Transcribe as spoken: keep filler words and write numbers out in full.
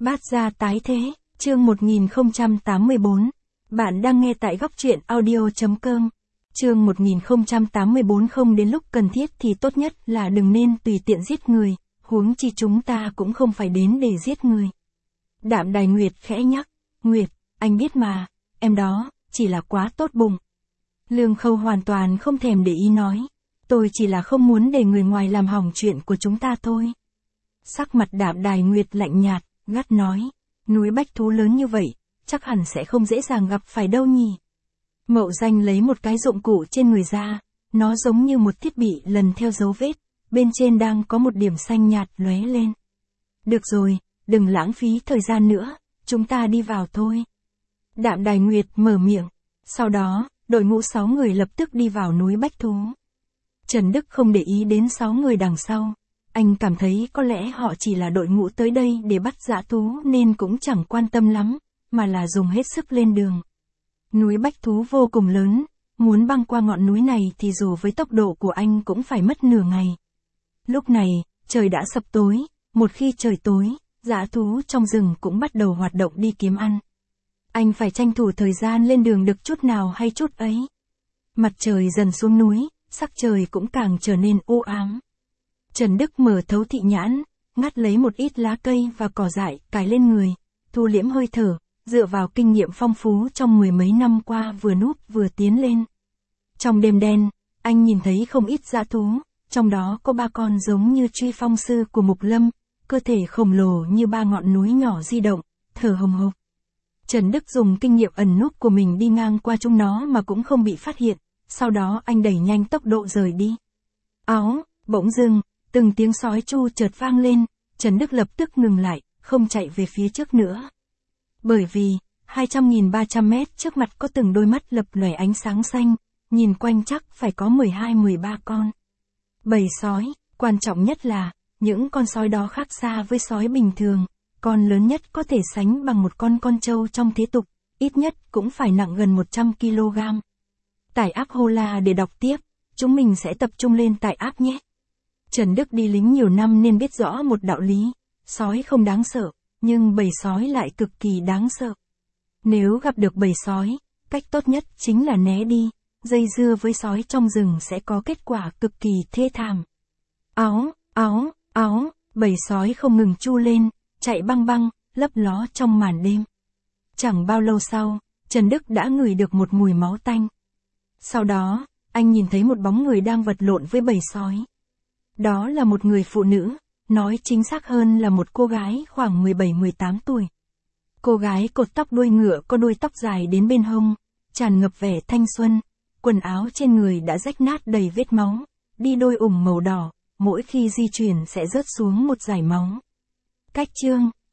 Bát gia tái thế, chương một nghìn không trăm tám mươi bốn. Bạn đang nghe tại góc truyện audio chấm com. Chương một nghìn không trăm tám mươi bốn. Không đến lúc cần thiết thì tốt nhất là đừng nên tùy tiện giết người, huống chi chúng ta cũng không phải đến để giết người. Đạm Đài Nguyệt khẽ nhắc, Nguyệt, anh biết mà, em đó, chỉ là quá tốt bụng. Lương Khâu hoàn toàn không thèm để ý nói, tôi chỉ là không muốn để người ngoài làm hỏng chuyện của chúng ta thôi. Sắc mặt Đạm Đài Nguyệt lạnh nhạt, gắt nói, núi bách thú lớn như vậy, chắc hẳn sẽ không dễ dàng gặp phải đâu nhỉ. Mậu Danh lấy một cái dụng cụ trên người ra, nó giống như một thiết bị lần theo dấu vết, bên trên đang có một điểm xanh nhạt lóe lên. Được rồi, đừng lãng phí thời gian nữa, chúng ta đi vào thôi. Đạm Đài Nguyệt mở miệng, sau đó, đội ngũ sáu người lập tức đi vào núi bách thú. Trần Đức không để ý đến sáu người đằng sau. Anh cảm thấy có lẽ họ chỉ là đội ngũ tới đây để bắt dã thú nên cũng chẳng quan tâm lắm, mà là dùng hết sức lên đường. Núi bách thú vô cùng lớn, muốn băng qua ngọn núi này thì dù với tốc độ của anh cũng phải mất nửa ngày. Lúc này, trời đã sập tối, một khi trời tối, dã thú trong rừng cũng bắt đầu hoạt động đi kiếm ăn. Anh phải tranh thủ thời gian lên đường được chút nào hay chút ấy. Mặt trời dần xuống núi, sắc trời cũng càng trở nên u ám. Trần Đức mở thấu thị nhãn, ngắt lấy một ít lá cây và cỏ dại cài lên người, thu liễm hơi thở, dựa vào kinh nghiệm phong phú trong mười mấy năm qua vừa núp vừa tiến lên. Trong đêm đen, anh nhìn thấy không ít dã thú, trong đó có ba con giống như truy phong sư của Mục Lâm, cơ thể khổng lồ như ba ngọn núi nhỏ di động, thở hồng hộc. Trần Đức dùng kinh nghiệm ẩn núp của mình đi ngang qua chúng nó mà cũng không bị phát hiện, sau đó anh đẩy nhanh tốc độ rời đi. Áo, bỗng dưng, từng tiếng sói chu chợt vang lên, Trần Đức lập tức ngừng lại, không chạy về phía trước nữa. Bởi vì, hai trăm nghìn ba trăm mét trước mặt có từng đôi mắt lập lòe ánh sáng xanh, nhìn quanh chắc phải có mười hai mười ba con. Bầy sói, quan trọng nhất là, những con sói đó khác xa với sói bình thường, con lớn nhất có thể sánh bằng một con con trâu trong thế tục, ít nhất cũng phải nặng gần một trăm ki lô gam. Tải app Hola để đọc tiếp, chúng mình sẽ tập trung lên tải app nhé. Trần Đức đi lính nhiều năm nên biết rõ một đạo lý, sói không đáng sợ, nhưng bầy sói lại cực kỳ đáng sợ. Nếu gặp được bầy sói, cách tốt nhất chính là né đi, dây dưa với sói trong rừng sẽ có kết quả cực kỳ thê thảm. Áo, áo, áo, bầy sói không ngừng chu lên, chạy băng băng, lấp ló trong màn đêm. Chẳng bao lâu sau, Trần Đức đã ngửi được một mùi máu tanh. Sau đó, anh nhìn thấy một bóng người đang vật lộn với bầy sói. Đó là một người phụ nữ, nói chính xác hơn là một cô gái khoảng mười bảy mười tám tuổi. Cô gái cột tóc đuôi ngựa có đuôi tóc dài đến bên hông, tràn ngập vẻ thanh xuân, quần áo trên người đã rách nát đầy vết máu, đi đôi ủng màu đỏ, mỗi khi di chuyển sẽ rớt xuống một dải máu. Cách chương